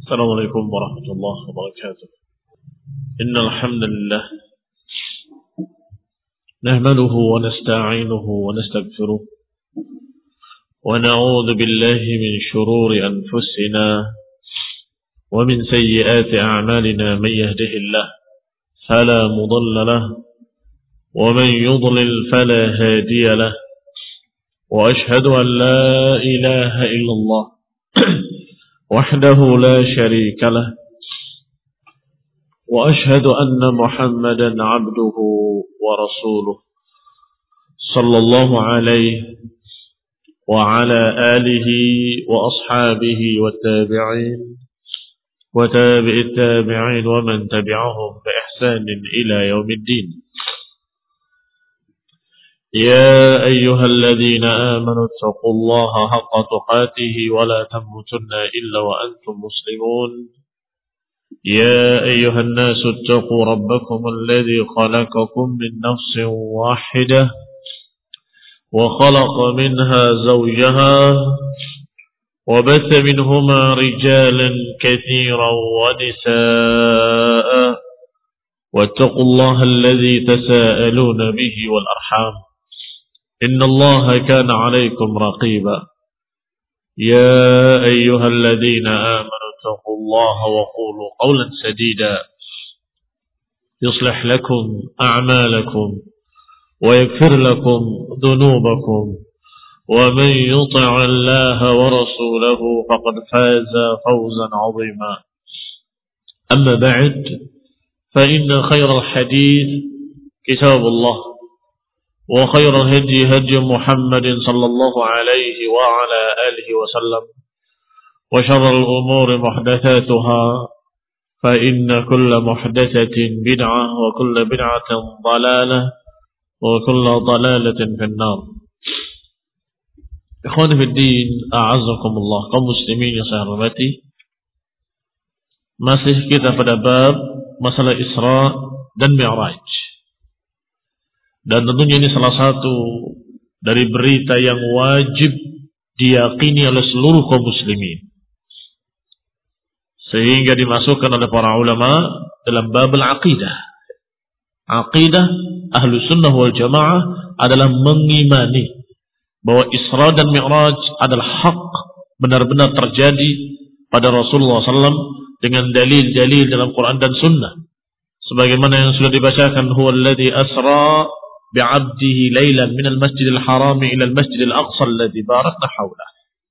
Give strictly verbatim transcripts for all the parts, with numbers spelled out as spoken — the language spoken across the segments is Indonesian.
السلام عليكم ورحمة الله وبركاته. إن الحمد لله نحمده ونستعينه ونستغفره ونعوذ بالله من شرور أنفسنا ومن سيئات أعمالنا. من يهده الله فلا مضل له ومن يضلل فلا هادي له، وأشهد أن لا إله إلا الله وحده لا شريك له، وأشهد أن محمدا عبده ورسوله صلى الله عليه وعلى آله وأصحابه والتابعين وتابع التابعين ومن تبعهم بإحسان إلى يوم الدين. يا أيها الذين آمنوا اتقوا الله حق تقاته ولا تموتن إلا وأنتم مسلمون. يا أيها الناس اتقوا ربكم الذي خلقكم من نفس واحدة وخلق منها زوجها وبث منهما رجالا كثيرا ونساء، واتقوا الله الذي تساءلون به والأرحام إن الله كان عليكم رقيبا. يا أيها الذين آمنوا اتقوا الله وقولوا قولا سديدا يصلح لكم أعمالكم ويغفر لكم ذنوبكم، ومن يطع الله ورسوله فقد فاز فوزا عظيما. أما بعد، فإن خير الحديث كتاب الله، وخير الهدي هدي محمد صلى الله عليه وعلى آله وسلم، وشر الأمور محدثاتها، فإن كل محدثة بدعة وكل بدعة ضلالة وكل ضلالة في النار. Ikhwani fi din, a'azzakumullah, kaum muslimin yang saya hormati. Masih kita pada bab masalah Isra dan Mi'raj. Dan tentunya ini salah satu dari berita yang wajib diyakini oleh seluruh kaum muslimin, sehingga dimasukkan oleh para ulama dalam bab al-aqidah. Aqidah ahlu sunnah wal jamaah adalah mengimani bahwa Isra dan Mi'raj adalah hak, benar-benar terjadi pada Rasulullah sallallahu alaihi wasallam dengan dalil-dalil dalam Quran dan Sunnah, sebagaimana yang sudah dibacakan, huwa alladhi asra bi'abdihi laylan minal masjidil harami ilal masjidil aqsa alladhi barakna hawlah.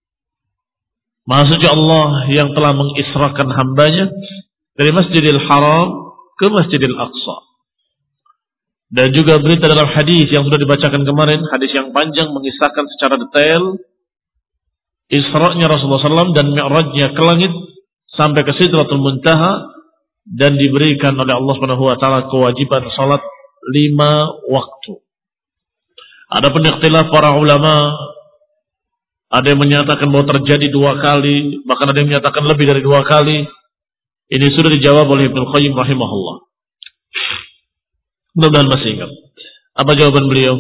Maha suci Allah yang telah mengisrakan hambanya dari Masjidil Haram ke Masjidil Aqsa. Dan juga berita dalam hadis yang sudah dibacakan kemarin, hadis yang panjang mengisahkan secara detail Isra'nya Rasulullah sallallahu alaihi wasallam dan Mi'rajnya ke langit sampai ke Sidratul Muntaha, dan diberikan oleh Allah Subhanahu wa taala kewajiban salat lima waktu. Adapun ikhtilaf para ulama, ada yang menyatakan bahwa terjadi dua kali, bahkan ada yang menyatakan lebih dari dua kali. Ini sudah dijawab oleh Ibnu Qayyim rahimahullah. Mudah-mudahan masih ingat. Apa jawaban beliau?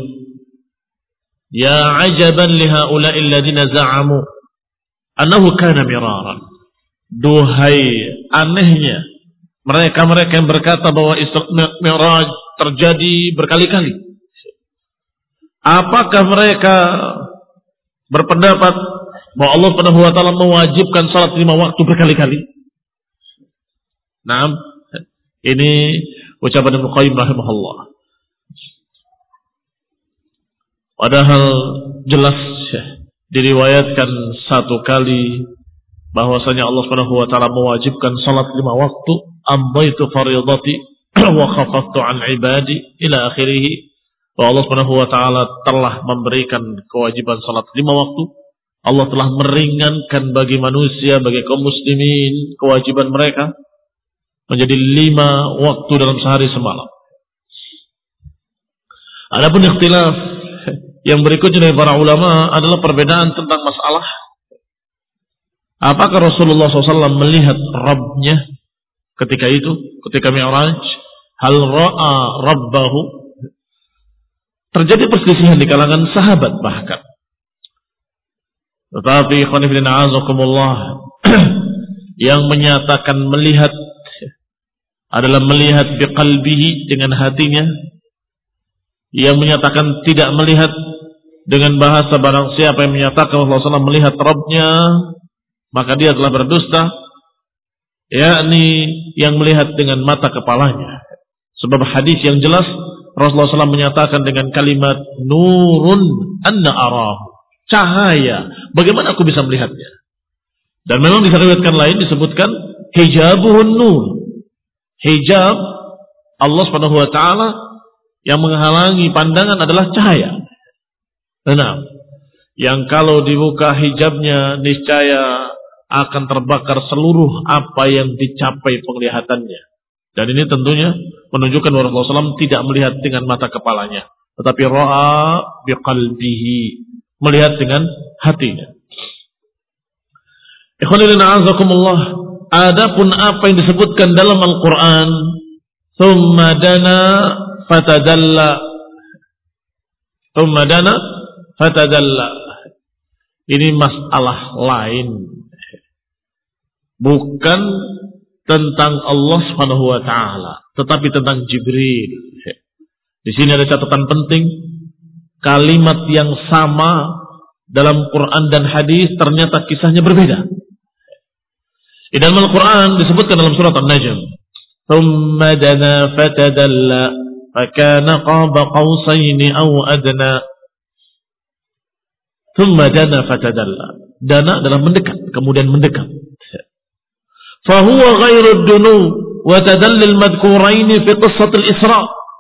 Ya ajaban li haula'i alladziina za'amu annahu kana miraran. Duhai anehnya mereka-mereka yang berkata bahwa Isra Mi'raj terjadi berkali-kali. Apakah mereka berpendapat bahwa Allah Subhanahu wa taala mewajibkan salat lima waktu berkali-kali? Nah, ini ucapan Ibnu Qayyim rahimahullah. Padahal jelas diriwayatkan satu kali bahwasanya Allah Subhanahu wa taala mewajibkan salat lima waktu, amdaitu fardhati wa khafaftu an ibadi ila akhirih. Bahwa Allah Subhanahu wa taala telah memberikan kewajiban salat lima waktu. Allah telah meringankan bagi manusia, bagi kaum muslimin kewajiban mereka menjadi lima waktu dalam sehari semalam. Adapun ikhtilaf yang berikutnya dari para ulama adalah perbedaan tentang masalah apakah Rasulullah shallallahu alaihi wasallam melihat Rabbnya ketika itu, ketika Mi'raj, hal ra'a Rabbahu. Terjadi perselisihan di kalangan sahabat bahkan. Tetapi khonifidina azakumullah, Yang menyatakan melihat adalah melihat biqalbihi dengan hatinya. Yang menyatakan tidak melihat dengan bahasa barang siapa yang menyatakan Rasulullah shallallahu alaihi wasallam melihat Rabbnya, maka dia telah berdusta, yakni yang melihat dengan mata kepalanya. Sebab hadis yang jelas Rasulullah shallallahu alaihi wasallam menyatakan dengan kalimat nurun anna arahu, cahaya, bagaimana aku bisa melihatnya. Dan memang di riwayat lain disebutkan hijabuhun nur, hijab Allah Subhanahu wa taala yang menghalangi pandangan adalah cahaya. Nah, yang kalau dibuka hijabnya niscaya akan terbakar seluruh apa yang dicapai penglihatannya. Dan ini tentunya menunjukkan bahwa Rasulullah shallallahu alaihi wasallam tidak melihat dengan mata kepalanya, tetapi ra'a biqalbihi, melihat dengan hatinya. Ikhwanillah a'azakumullah, adapun apa yang disebutkan dalam Al-Quran, thumma dana fatadalla, thumma dana fatadalla, ini masalah lain, bukan tentang Allah Subhanahu wa taala, tetapi tentang Jibril. Di sini ada catatan penting, kalimat yang sama dalam Quran dan hadis ternyata kisahnya berbeda. Di dalam Al-Quran disebutkan dalam surat An-Najm, thumma dana fatadalla fakana qaba qausaini aw adna. Thumma dana fatadalla, dana adalah mendekat, kemudian mendekat. Fahuwa ghairu dunu wa tadallil madhkuraini fi qissatil Isra.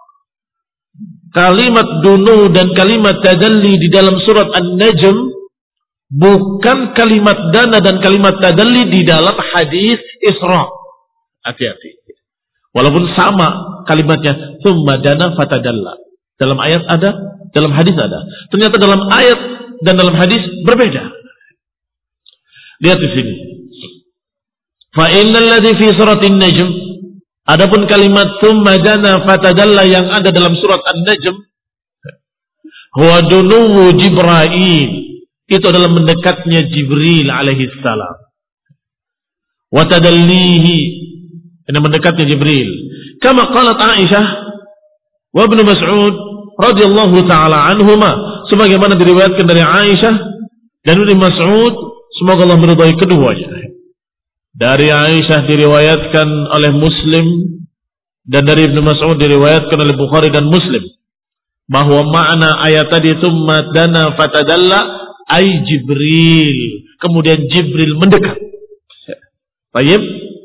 Kalimat dunu dan kalimat tadalli di dalam surat An-Najm bukan kalimat dana dan kalimat tadalli di dalam hadis Isra. Hati-hati. Walaupun sama kalimatnya, thumma dana fatadalla. Dalam ayat ada, dalam hadis ada. Ternyata dalam ayat dan dalam hadis berbeda. Lihat di sini. Fa innal ladzi fi suratin Najm, adapun kalimat thumma dana fatadalla yang ada dalam surat An-Najm, huwa dunuwu Jibril, itu adalah mendekatnya Jibril alaihi salam. Wa tadallihi, ini mendekatnya Jibril. Kama qalat Aisyah wa Ibnu Mas'ud radhiyallahu taala anhuma, sebagaimana diriwayatkan dari Aisyah dan Ibnu Mas'ud, semoga Allah meridai keduanya. Dari Aisyah diriwayatkan oleh Muslim dan dari Ibnu Mas'ud diriwayatkan oleh Bukhari dan Muslim bahwa makna ayat tadi tsumma dana fatadalla ay Jibril, kemudian Jibril mendekat. Baik.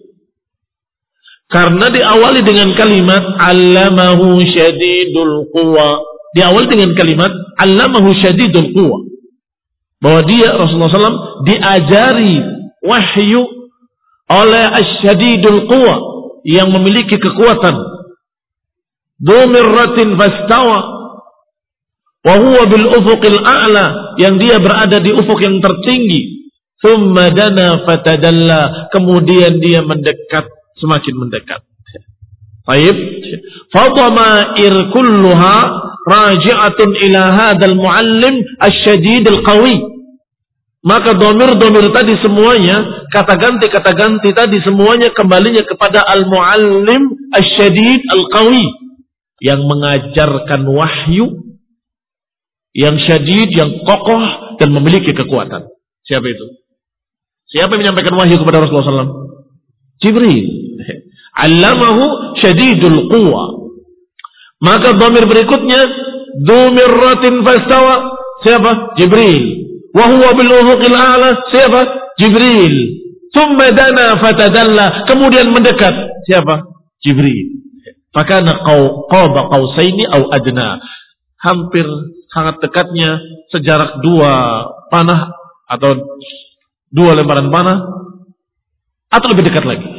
Karena diawali dengan kalimat allamahu syadidul quwa, diawali dengan kalimat allamahu syadidul quwa, bahwa dia Rasulullah shallallahu alaihi wasallam diajari wahyu oleh asyadidul quwa, yang memiliki kekuatan. Dumirratin fastawa wa huwa bil ufuqil a'la, yang dia berada di ufuk yang tertinggi. Thumma dana fatadalla, kemudian dia mendekat, semakin mendekat. Baik. Fadhamair kulluha raji'atun ila hadzal muallim asyadidul qawi. Maka domir-domir tadi semuanya, kata ganti-kata ganti tadi semuanya kembalinya kepada al-muallim asyadid al-qawi, yang mengajarkan wahyu, yang syadid, yang kokoh dan memiliki kekuatan. Siapa itu? Siapa yang menyampaikan wahyu kepada Rasulullah shallallahu alaihi wasallam? Jibril. Allamahu syadidul quwa. Maka domir berikutnya, dumirratin fastawa. Siapa? Jibril. Wahuwa bil ufuqil a'la, siapa? Jibril. Tsumma dana fatadalla, kemudian mendekat, siapa? Jibril. Fakana qaba qausaini aw adna, hampir sangat dekatnya sejarak dua panah atau dua lembaran panah atau lebih dekat lagi.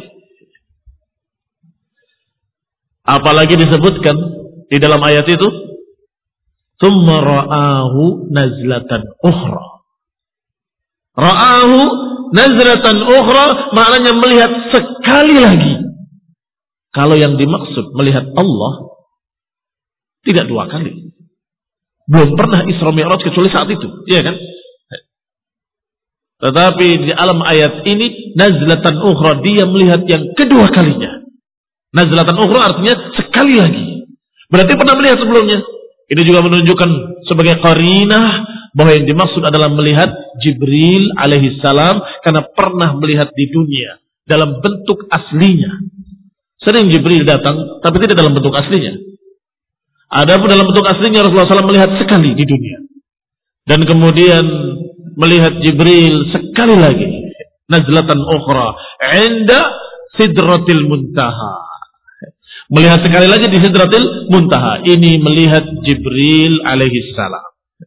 Apalagi disebutkan di dalam ayat itu, tsumma ra'ahu nazlatan ukhra. Ra'ahu nazlatan ukhra maknanya melihat sekali lagi. Kalau yang dimaksud melihat Allah tidak dua kali. Belum pernah Isra Mi'raj kecuali saat itu, iya kan? Tetapi di alam ayat ini nazlatan ukhra, dia melihat yang kedua kalinya. Nazlatan ukhra artinya sekali lagi. Berarti pernah melihat sebelumnya. Ini juga menunjukkan sebagai qarinah bahwa yang dimaksud adalah melihat Jibril alaihi salam karena pernah melihat di dunia dalam bentuk aslinya. Sering Jibril datang tapi tidak dalam bentuk aslinya. Adapun dalam bentuk aslinya Rasulullah shallallahu alaihi wasallam melihat sekali di dunia. Dan kemudian melihat Jibril sekali lagi. Nazlatan ukhra 'inda sidratil muntaha. Melihat sekali lagi di sidratil muntaha. Ini melihat Jibril alaihi salam.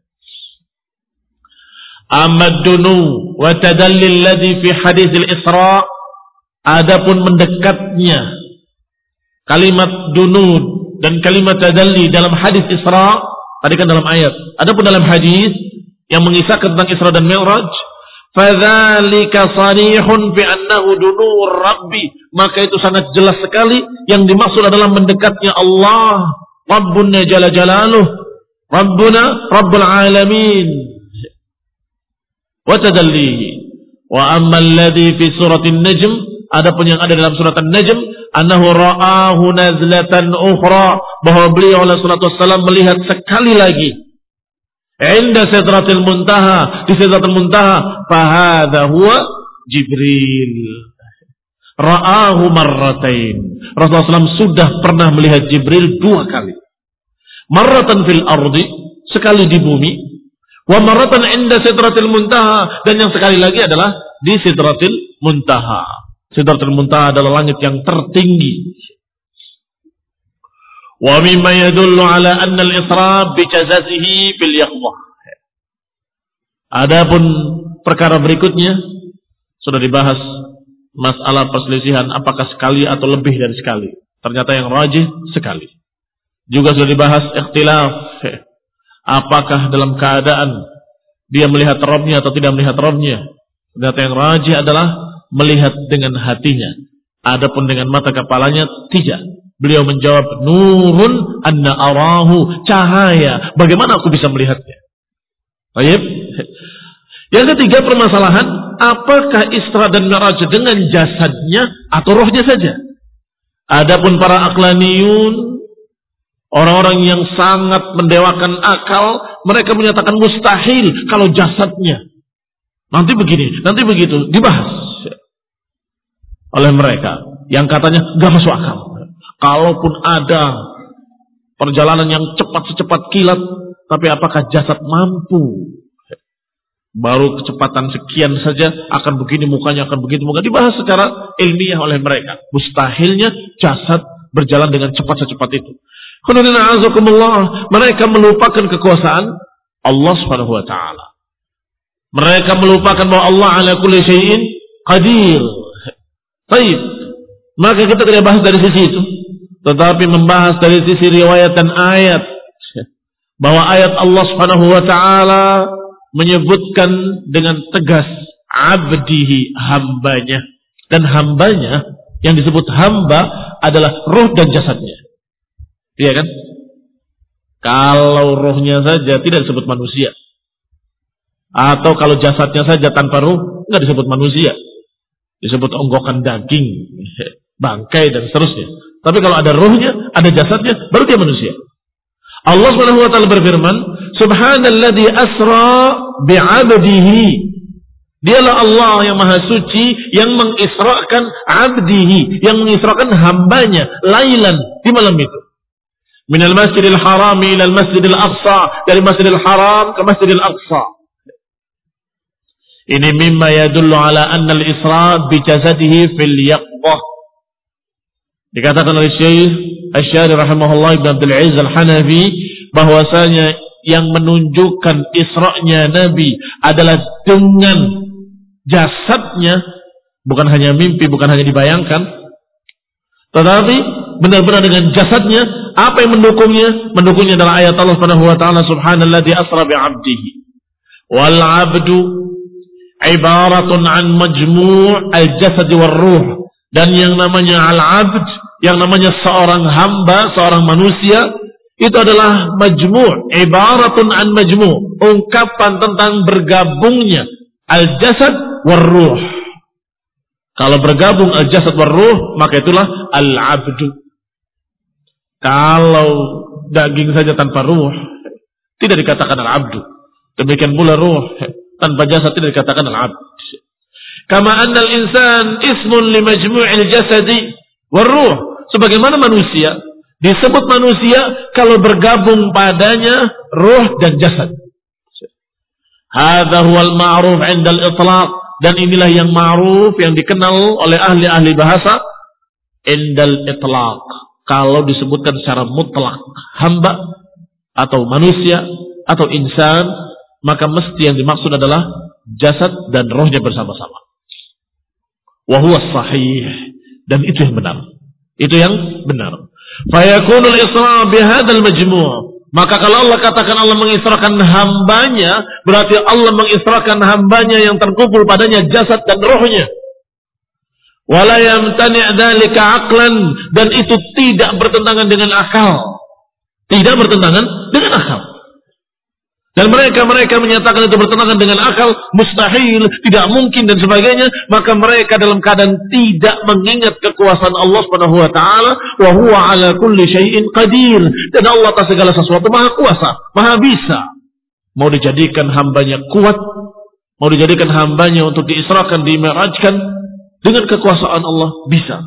Amad dunu wa tadalli alladhi fi hadis al-Isra. Adapun mendekatnya kalimat dunud dan kalimat tadalli dalam hadis Isra, tadi kan dalam ayat. Adapun dalam hadis yang mengisahkan tentang Isra dan Mi'raj, fadzalika sarihun bi annahu dunur rabbi, maka itu sangat jelas sekali yang dimaksud adalah mendekatnya Allah Rabbuna jalla jalaluh, Rabbuna Rabbul alamin. Wa tadallihi wa amma alladhi fi suratin najm, adapun yang ada dalam surat An-Najm, annahu ra'ahu nazlatan ukhra, bahwa beliau alaihi salatu wassalam melihat sekali lagi inda sidratil muntaha, di sidratil muntaha, fahadha huwa Jibril ra'ahu marratain. Rasulullah shallallahu alaihi wasallam sudah pernah melihat Jibril dua kali. Marratan fil ardi, sekali di bumi, wa marratan inda sidratil muntaha, dan yang sekali lagi adalah di sidratil muntaha. Sidratil muntaha adalah langit yang tertinggi. Wa mimma yadullu ala anna al-Isra bi jazazihi bil yaqdah. Adapun perkara berikutnya sudah dibahas masalah perselisihan apakah sekali atau lebih dari sekali. Ternyata yang rajih sekali. Juga sudah dibahas ikhtilaf apakah dalam keadaan dia melihat Rabbnya atau tidak melihat Rabbnya. Ternyata yang rajih adalah melihat dengan hatinya. Adapun dengan mata kepalanya tidak. Beliau menjawab, nurun anna arahu, cahaya. Bagaimana aku bisa melihatnya? Baik. Yang ketiga permasalahan, apakah Isra dan Mi'raj dengan jasadnya atau rohnya saja? Adapun para aqlaniyun, orang-orang yang sangat mendewakan akal, mereka menyatakan mustahil kalau jasadnya. Nanti begini, nanti begitu, dibahas oleh mereka yang katanya gak masuk akal. Kalaupun ada perjalanan yang cepat secepat kilat, tapi apakah jasad mampu? Baru kecepatan sekian saja akan begini mukanya, akan begitu mukanya. Dibahas secara ilmiah oleh mereka. Mustahilnya jasad berjalan dengan cepat secepat itu. Mereka melupakan kekuasaan Allah Subhanahu wa taala. Mereka melupakan bahwa Allah ala kulli syai'in qadir. Baik. Maka kita tidak bahas dari sisi itu, tetapi membahas dari sisi riwayat dan ayat, bahwa ayat Allah Subhanahu wa taala menyebutkan dengan tegas abdihi, hambanya, dan hambanya yang disebut hamba adalah roh dan jasadnya. Iya kan? Kalau rohnya saja tidak disebut manusia, atau kalau jasadnya saja tanpa roh enggak disebut manusia, disebut onggokan daging, bangkai dan seterusnya. Tapi kalau ada rohnya, ada jasadnya, baru dia manusia. Allah Subhanahu wa taala berfirman, Subhanalladzi asra bi'abdihi. Dialah Allah yang maha suci yang mengisrakan abdihi, yang mengisrakan hambanya lailan, di malam itu. Minal masjidil haram ila masjidil aqsa, dari masjidil haram ke masjidil aqsa. Ini mimma yadullu ala anna al-isra bi jasadihi fil yaqdah. Dikatakan oleh Syekh Asy-Syari rahimahullah Ibnu Abdul Aziz Al-Hanafi bahwasanya yang menunjukkan Isra-nya Nabi adalah dengan jasadnya, bukan hanya mimpi, bukan hanya dibayangkan, tetapi benar-benar dengan jasadnya. Apa yang mendukungnya? Mendukungnya adalah ayat Allah Subhanahu wa taala, Subhanalladzi asra bi 'abdihi. Wal 'abdu ibaratun an majmu' al-jasad war ruh. Dan yang namanya al-'abd, yang namanya seorang hamba, seorang manusia, itu adalah majmu', ibaratun an majmu', ungkapan tentang bergabungnya al-jasad war-ruh. Kalau bergabung al-jasad war-ruh, maka itulah al-abdu. Kalau daging saja tanpa ruh, tidak dikatakan al-abdu. Demikian pula ruh tanpa jasad tidak dikatakan al-abd. Kama anna al-insan ismun li majmu'il jasadi war-ruh. Sebagaimana manusia disebut manusia kalau bergabung padanya ruh dan jasad. Hadza huwal ma'ruf 'inda al-itlaq, dan inilah yang ma'ruf yang dikenal oleh ahli-ahli bahasa indal itlaq. Kalau disebutkan secara mutlak hamba atau manusia atau insan, maka mesti yang dimaksud adalah jasad dan rohnya bersama-sama. Wa huwa sahih, dan itu yang benar. Itu yang benar. Fa yakunul isra' bi hadzal majmu'. Maka kalau Allah katakan Allah mengisrakan hambanya, berarti Allah mengisrakan hambanya yang terkumpul padanya jasad dan rohnya. Wala yamtani' dzalika 'aqlan, dan itu tidak bertentangan dengan akal. Tidak bertentangan dengan akal. Dan mereka-mereka menyatakan itu bertentangan dengan akal, mustahil, tidak mungkin dan sebagainya, maka mereka dalam keadaan tidak mengingat kekuasaan Allah Subhanahu wa taala, wa huwa 'ala kulli syai'in qadir. Dan Allah atas segala sesuatu maha kuasa, maha bisa. Mau dijadikan hambanya kuat, mau dijadikan hambanya untuk diisrakan, dimi'rajkan dengan kekuasaan Allah, bisa.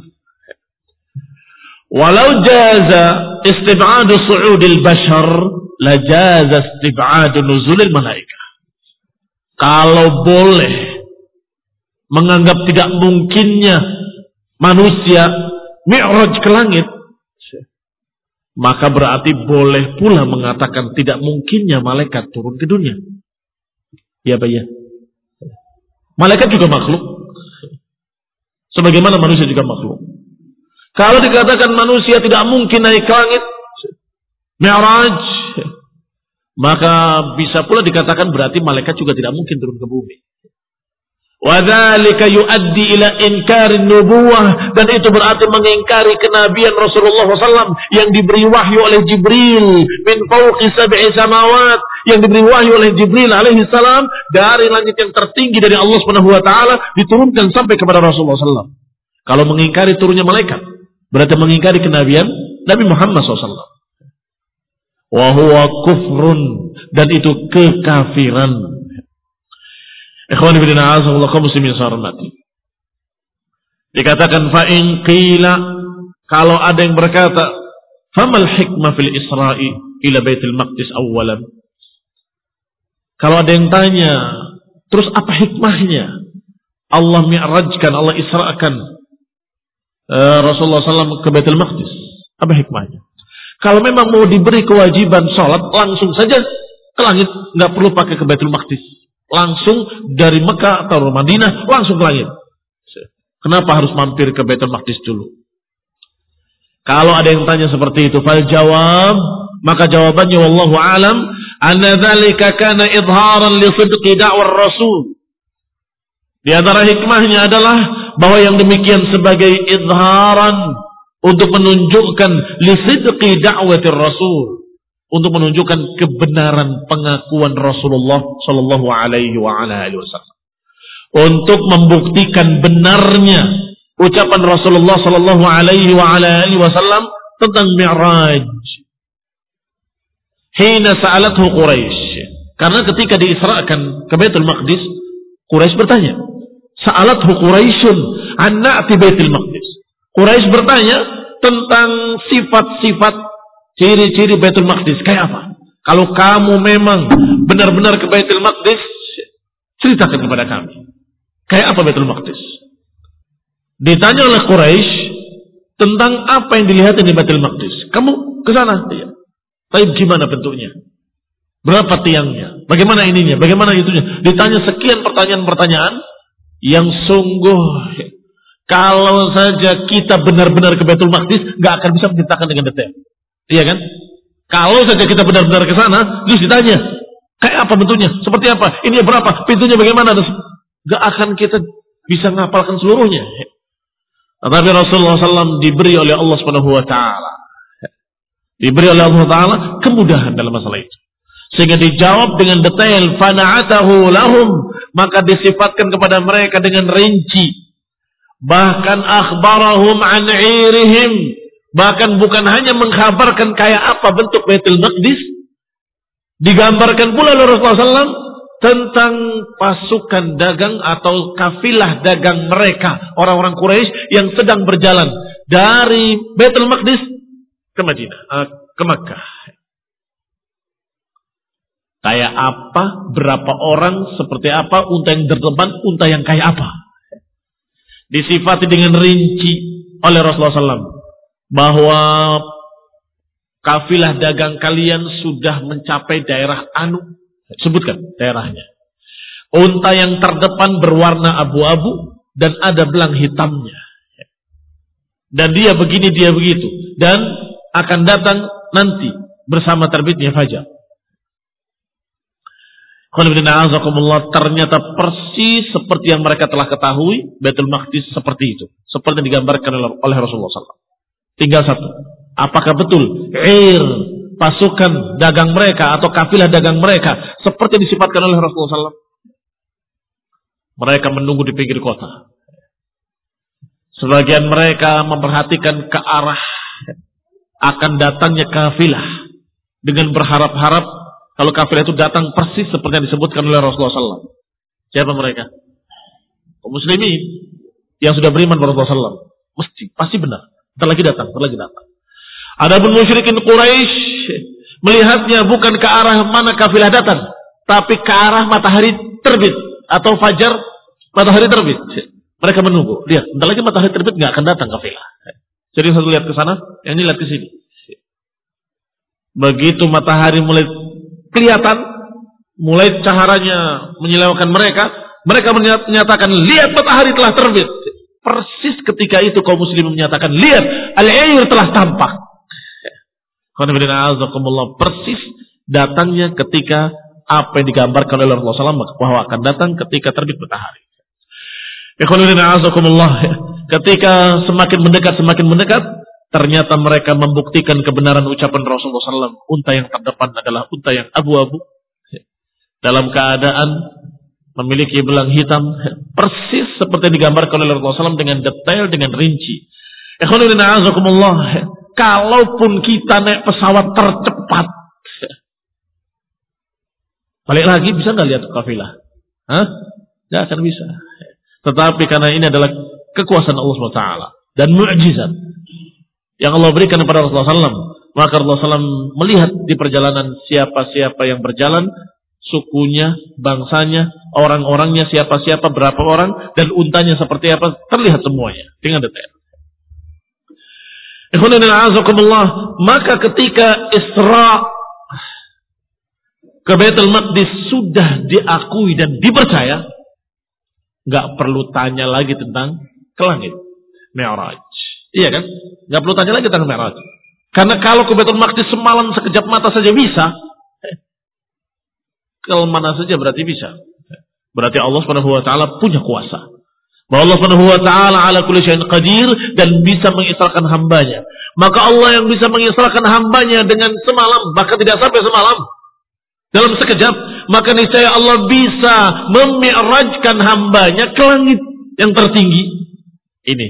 Walau jaza istib'adu su'udil bashar, la jaza istib'adu nuzulil malaikah. Kalau boleh menganggap tidak mungkinnya manusia mi'raj ke langit, maka berarti boleh pula mengatakan tidak mungkinnya malaikat turun ke dunia. Ya Pak ya. Malaikat juga makhluk, sebagaimana manusia juga makhluk. Kalau dikatakan manusia tidak mungkin naik ke langit, mi'raj, maka bisa pula dikatakan berarti malaikat juga tidak mungkin turun ke bumi. Wa dzalika yuaddi ila inkarin nubuwah, dan itu berarti mengingkari kenabian Rasulullah shallallahu alaihi wasallam yang diberi wahyu oleh Jibril min fawqi sab'i samawat, yang diberi wahyu oleh Jibril alaihi salam dari langit yang tertinggi dari Allah Subhanahu wa taala diturunkan sampai kepada Rasulullah shallallahu alaihi wasallam. Kalau mengingkari turunnya malaikat, berarti mengingkari kenabian Nabi Muhammad shallallahu alaihi wasallam. Wa huwa kufrun, dan itu kekafiran. Ikhwani fillah, azza kaum muslimin sarmati. Dikatakan fa in qila, kalau ada yang berkata, famal hikmah fil isra'i ila Baitul Maqdis awwalan. Kalau ada yang tanya, terus apa hikmahnya Allah mi'rajkan, Allah isra'kan uh, Rasulullah shallallahu alaihi wasallam ke Baitul Maqdis? Apa hikmahnya? Kalau memang mau diberi kewajiban sholat, langsung saja ke langit, nggak perlu pakai ke Baitul Maqdis. Langsung dari Mekah atau Madinah langsung ke langit. Kenapa harus mampir ke Baitul Maqdis dulu? Kalau ada yang tanya seperti itu, fal jawab, maka jawabannya wallahu alam, anna dzalika kana idharan li sidqi da'war rasul. Di antara hikmahnya adalah bahwa yang demikian sebagai idharan untuk menunjukkan li sidqi da'watir rasul, untuk menunjukkan kebenaran pengakuan Rasulullah Shallallahu Alaihi Wasallam, untuk membuktikan benarnya ucapan Rasulullah Shallallahu Alaihi Wasallam tentang Mi'raj. Hina sa'alathu Quraisy, karena ketika diisrakan ke Baitul Maqdis, Quraisy bertanya, sa'alathu Quraisyun an na'ti Baitul Maqdis. Quraisy bertanya tentang sifat-sifat, ciri-ciri Baitul Maqdis kayak apa? Kalau kamu memang benar-benar ke Baitul Maqdis, ceritakan kepada kami. Kayak apa Baitul Maqdis? Ditanya oleh Quraisy tentang apa yang dilihat di Baitul Maqdis. Kamu ke sana? Iya. Tapi gimana bentuknya? Berapa tiangnya? Bagaimana ininya? Bagaimana itunya? Ditanya sekian pertanyaan-pertanyaan yang sungguh, kalau saja kita benar-benar ke Baitul Maqdis, nggak akan bisa menceritakan dengan detail. Iya kan? Kalau saja kita benar-benar ke sana, terus ditanya, kayak apa bentuknya? Seperti apa? Ini berapa? Pintunya bagaimana? Gak akan kita bisa ngapalkan seluruhnya. Tetapi Rasulullah shallallahu alaihi wasallam diberi oleh Allah Subhanahu wa taala, diberi oleh Allah taala kemudahan dalam masalah itu, sehingga dijawab dengan detail. Fana'atahu lahum, maka disifatkan kepada mereka dengan rinci. Bahkan akhbarahum an 'irihim, bahkan bukan hanya mengkhabarkan kayak apa bentuk Baitul Maqdis, digambarkan pula oleh Rasulullah sallallahu alaihi wasallam tentang pasukan dagang atau kafilah dagang mereka, orang-orang Quraisy yang sedang berjalan dari Baitul Maqdis ke Madinah, ke Makkah. Kayak apa, berapa orang, seperti apa, unta yang terdepan, unta yang kayak apa. Disifati dengan rinci oleh Rasulullah sallallahu alaihi wasallam bahwa kafilah dagang kalian sudah mencapai daerah anu, sebutkan daerahnya. Unta yang terdepan berwarna abu-abu dan ada belang hitamnya. Dan dia begini, dia begitu. Dan akan datang nanti bersama terbitnya fajar. Ternyata persis seperti yang mereka telah ketahui, Baitul Maqdis seperti itu, seperti yang digambarkan oleh Rasulullah sallallahu alaihi wasallam. Tinggal satu, apakah betul Ir, pasukan dagang mereka atau kafilah dagang mereka seperti disifatkan oleh Rasulullah sallallahu alaihi wasallam? Mereka menunggu di pinggir kota. Sebagian mereka memperhatikan ke arah akan datangnya kafilah dengan berharap-harap kalau kafilah itu datang persis seperti yang disebutkan oleh Rasulullah sallallahu alaihi wasallam. Siapa mereka? Kaum muslimin yang sudah beriman kepada Rasulullah sallallahu alaihi wasallam. Mesti, pasti benar. Bentar lagi datang, bentar lagi datang. Adapun musyrikin Quraisy melihatnya bukan ke arah mana kafilah datang, tapi ke arah matahari terbit atau fajar matahari terbit. Mereka menunggu. Lihat, bentar lagi matahari terbit nggak akan datang kafilah. Jadi satu lihat ke sana, yang ini lihat ke sini. Begitu matahari mulai kelihatan, mulai caharanya menyilaukan mereka, mereka menyatakan, lihat matahari telah terbit. Persis ketika itu kaum muslimin menyatakan, lihat al-'ir telah tampak. Persis datangnya ketika apa yang digambarkan oleh Rasulullah sallallahu alaihi wasallam bahwa akan datang ketika terbit matahari. Ketika semakin mendekat, semakin mendekat, ternyata mereka membuktikan kebenaran ucapan Rasulullah sallallahu alaihi wasallam. Unta yang terdepan adalah unta yang abu-abu, dalam keadaan memiliki belang hitam, persis seperti digambarkan oleh Rasulullah sallallahu alaihi wasallam dengan detail, dengan rinci. Kalaupun kita naik pesawat tercepat, balik lagi bisa nggak lihat kafilah? Hah? Nggak akan bisa. Tetapi karena ini adalah kekuasaan Allah subhanahu wa taala dan mukjizat yang Allah berikan kepada Rasulullah sallallahu alaihi wasallam, maka Rasulullah sallallahu alaihi wasallam melihat di perjalanan siapa-siapa yang berjalan, sukunya, bangsanya, orang-orangnya siapa-siapa, berapa orang, dan untanya seperti apa, terlihat semuanya dengan detail. Maka ketika Isra ke Baitul Maqdis sudah diakui dan dipercaya, nggak perlu tanya lagi tentang ke langit, Mi'raj. Iya kan? Nggak perlu tanya lagi tentang Mi'raj. Karena kalau ke Baitul Maqdis semalam sekejap mata saja bisa, ke mana saja berarti bisa. Berarti Allah Subhanahu wa taala punya kuasa. Bahwa Allah Subhanahu wa taala ala kulli syai'in qadir dan bisa mengisrakan hambanya. Maka Allah yang bisa mengisrakan hambanya dengan semalam, bahkan tidak sampai semalam, dalam sekejap, maka niscaya Allah bisa memi'rajkan hambanya ke langit yang tertinggi. Ini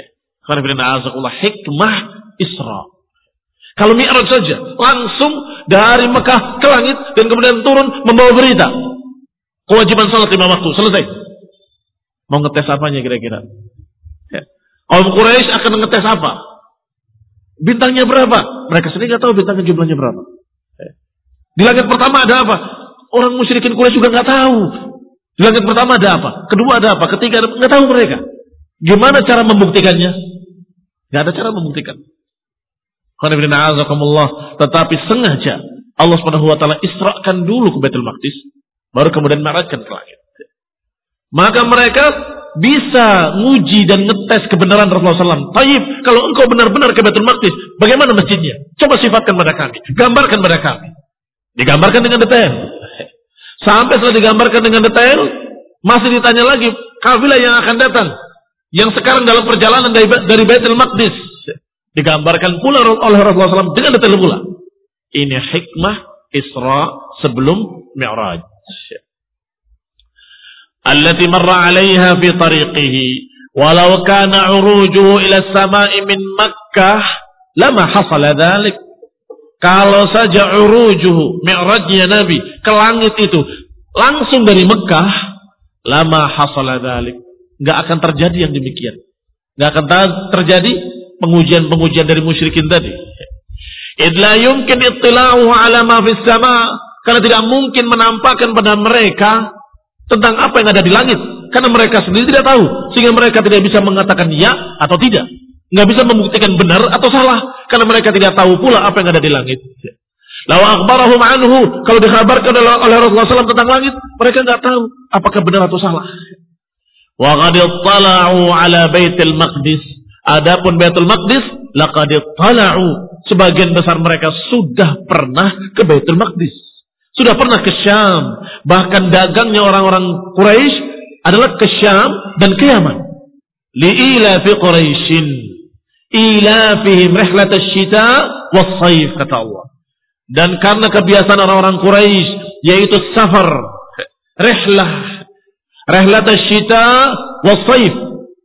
hikmah Isra. Kalau mi'raj saja, langsung dari Mekah ke langit dan kemudian turun membawa berita. Kewajiban salat lima waktu, selesai. Mau ngetes apanya kira-kira? Ya. Kaum Quraisy akan ngetes apa? Bintangnya berapa? Mereka sendiri nggak tahu bintangnya jumlahnya berapa. Ya. Di langit pertama ada apa? Orang musyrikin Quraisy juga nggak tahu. Di langit pertama ada apa? Kedua ada apa? Ketiga ada, nggak tahu mereka. Gimana cara membuktikannya? Nggak ada cara membuktikan. Tetapi sengaja Allah Subhanahu wa taala isra'kan dulu ke Baitul Maqdis, baru kemudian mi'rajkan ke langit. Maka mereka bisa nguji dan ngetes kebenaran Rasulullah sallallahu alaihi wasallam. Taib, kalau engkau benar-benar ke Baitul Maqdis, bagaimana masjidnya? Coba sifatkan pada kami, gambarkan pada kami. Digambarkan dengan detail. Sampai setelah digambarkan dengan detail, masih ditanya lagi kafilah yang akan datang, yang sekarang dalam perjalanan dari, dari Baitul Maqdis. Digambarkan pula oleh Rasulullah sallallahu alaihi wasallam dengan detail pula. Ini hikmah Isra sebelum Mi'raj. allati marra 'alaiha fi tariqihi walau kana 'urujuhu ila as-sama'i min Makkah lama hasala dzalik. Kalau saja urujuhu, mi'rajnya Nabi ke langit itu langsung dari Mekah, lama hasala dzalik. Enggak akan terjadi yang demikian. Enggak akan terjadi pengujian-pengujian dari musyrikin tadi. Idh la yumkin ittila'uhu 'ala ma fis sama', karena tidak mungkin menampakkan pada mereka tentang apa yang ada di langit, karena mereka sendiri tidak tahu, sehingga mereka tidak bisa mengatakan ya atau tidak. Nggak bisa membuktikan benar atau salah, karena mereka tidak tahu pula apa yang ada di langit. Law akhbarahum anhu, kalau dikabarkan oleh Rasulullah shallallahu alaihi wasallam tentang langit, mereka nggak tahu apakah benar atau salah. Wa qad ittala'u ala Baitul Maqdis, adapun Baitul Maqdis, laqad ittala'u, sebagian besar mereka sudah pernah ke Baitul Maqdis, sudah pernah ke Syam, bahkan dagangnya orang-orang Quraisy adalah ke Syam dan ke Yaman. Li'ila fi Quraisyin ilafihim rihlat asy-syita was-sayf, kata Allah. Dan karena kebiasaan orang-orang Quraisy yaitu safar, rihlah, rihlat asy-syita was-sayf.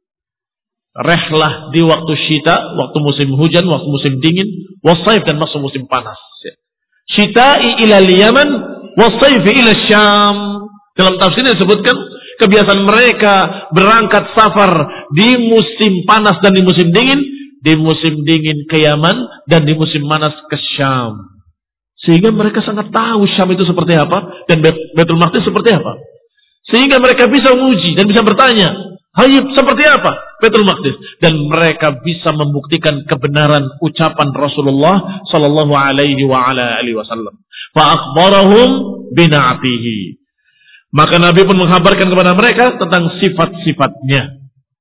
Rihlah di waktu syita, waktu musim hujan, waktu musim dingin, was-sayf dan masuk musim panas. Syita'i ila al-Yaman was-sayf ila Syam. Dalam tafsirnya disebutkan kebiasaan mereka berangkat safar di musim panas dan di musim dingin, di musim dingin ke Yaman dan di musim panas ke Syam. Sehingga mereka sangat tahu Syam itu seperti apa dan Baitul Maqdis seperti apa. Sehingga mereka bisa menguji dan bisa bertanya, "Hayib, seperti apa Baitul Maqdis?" Dan mereka bisa membuktikan kebenaran ucapan Rasulullah sallallahu alaihi wa ala alihi wasallam. Fa akhbarahum bina'atihi. Maka Nabi pun menghabarkan kepada mereka tentang sifat-sifatnya.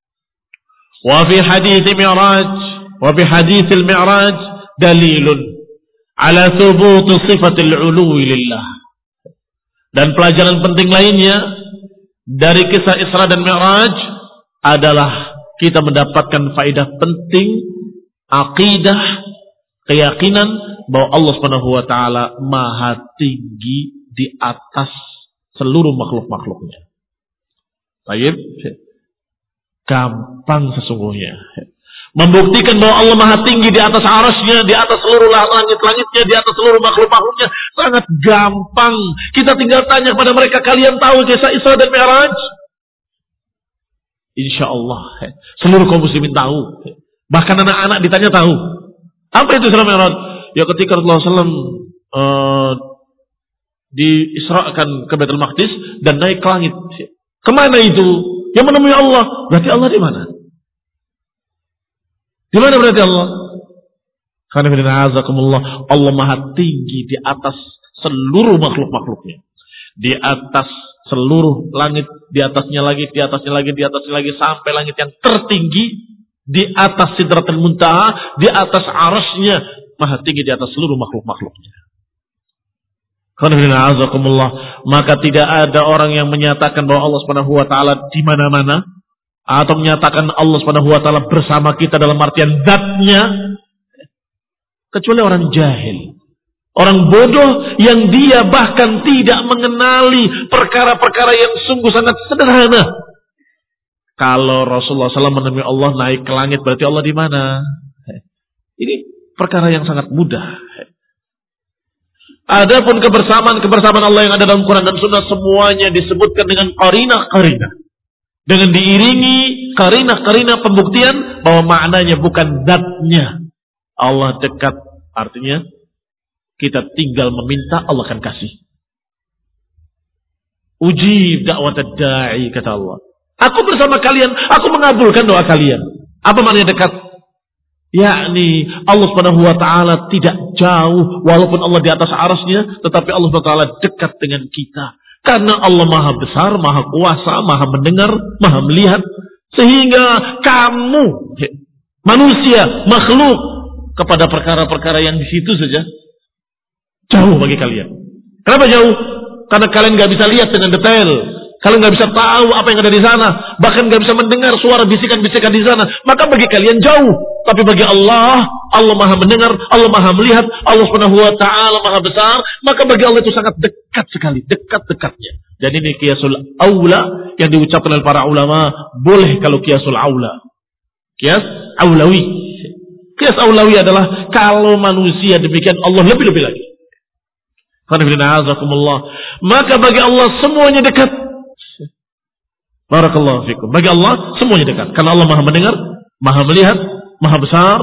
Wa fi hadits Mi'raj, wa fi hadits al-Mi'raj dalilun ala thubut sifatil 'uluwi lillah. Dan pelajaran penting lainnya dari kisah Isra dan Mi'raj adalah kita mendapatkan faedah penting akidah, keyakinan bahwa Allah Subhanahu wa taala Maha tinggi di atas seluruh makhluk-makhluknya. Baik, gampang sesungguhnya membuktikan bahwa Allah Maha tinggi di atas arasnya, di atas seluruh langit-langitnya, di atas seluruh makhluk-makhluknya, sangat gampang. Kita tinggal tanya kepada mereka, kalian tahu kisah Isra dan Mi'raj? Insya Allah seluruh kaum muslimin tahu. Bahkan anak-anak ditanya tahu. Apa itu Isra Mi'raj? Ya ketika Rasulullah shallallahu alaihi wasallam uh, diisrakan ke Baitul Maqdis dan naik ke langit. Kemana itu? Yang menemui Allah. Berarti Allah di mana? Di mana berarti Allah? Karena Allah Maha tinggi di atas seluruh makhluk-makhluknya. Di atas seluruh langit, di atasnya lagi, di atasnya lagi, di atasnya lagi, sampai langit yang tertinggi, di atas Sidratul Muntaha, di atas arasnya, Maha tinggi di atas seluruh makhluk-makhluknya. Maka tidak ada orang yang menyatakan bahwa Allah Subhanahu wa taala di mana-mana atau menyatakan Allah Subhanahu wa taala bersama kita dalam artian zatnya kecuali orang jahil, orang bodoh yang dia bahkan tidak mengenali perkara-perkara yang sungguh sangat sederhana. Kalau Rasulullah shallallahu alaihi wasallam menemui Allah naik ke langit, berarti Allah di mana? Ini perkara yang sangat mudah. Adapun kebersamaan-kebersamaan Allah yang ada dalam Quran dan Sunnah semuanya disebutkan dengan qarinah-qarinah. Dengan diiringi qarinah-qarinah pembuktian bahwa maknanya bukan zatnya. Allah dekat, artinya kita tinggal meminta Allah akan kasih. Ujib da'wat ad-da'i, kata Allah. Aku bersama kalian, aku mengabulkan doa kalian. Apa maknanya dekat? Yakni Allah Subhanahu wa taala tidak jauh walaupun Allah di atas arasnya, tetapi Allah Subhanahu wa taala dekat dengan kita. Karena Allah Maha besar, Maha kuasa, Maha mendengar, Maha melihat, sehingga kamu manusia, makhluk kepada perkara-perkara yang di situ saja jauh bagi kalian. Kenapa jauh? Karena kalian nggak bisa lihat dengan detail. Kalian nggak bisa tahu apa yang ada di sana, bahkan nggak bisa mendengar suara bisikan-bisikan di sana. Maka bagi kalian jauh, tapi bagi Allah, Allah Maha mendengar, Allah Maha melihat, Allah Subhanahu wa taala Maha besar. Maka bagi Allah itu sangat dekat. dekat sekali, dekat-dekatnya. Dan ini kiasul aula yang diucapkan oleh para ulama, boleh kalau kiasul aula. Kias aulawi. Kias aulawi adalah kalau manusia demikian Allah lebih-lebih lagi. Maka bagi Allah semuanya dekat. Barakallahu fikum. Bagi Allah semuanya dekat. Karena Allah maha mendengar, maha melihat, maha besar.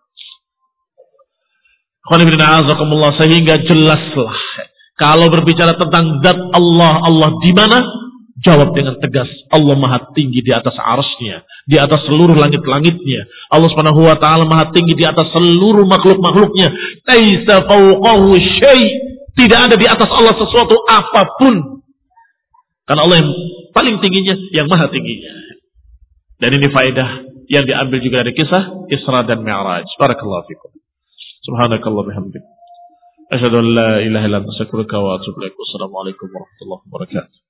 Sehingga jelaslah. Kalau berbicara tentang zat Allah, Allah di mana? Jawab dengan tegas. Allah maha tinggi di atas arsy-Nya, di atas seluruh langit-langitnya. Allah Subhanahu wa taala maha tinggi di atas seluruh makhluk-makhluknya. Laisa fawqahu syai'. Tidak ada di atas Allah sesuatu apapun. Karena Allah yang paling tingginya, yang maha tingginya. Dan ini faedah yang diambil juga dari kisah Isra dan Mi'raj. Barakallahu fikum. Subhanakallah bihamdik. Asyhadu an la ilaha illa anta astaghfiruka wa atubu ilaik. Wassalamualaikum warahmatullahi wabarakatuh.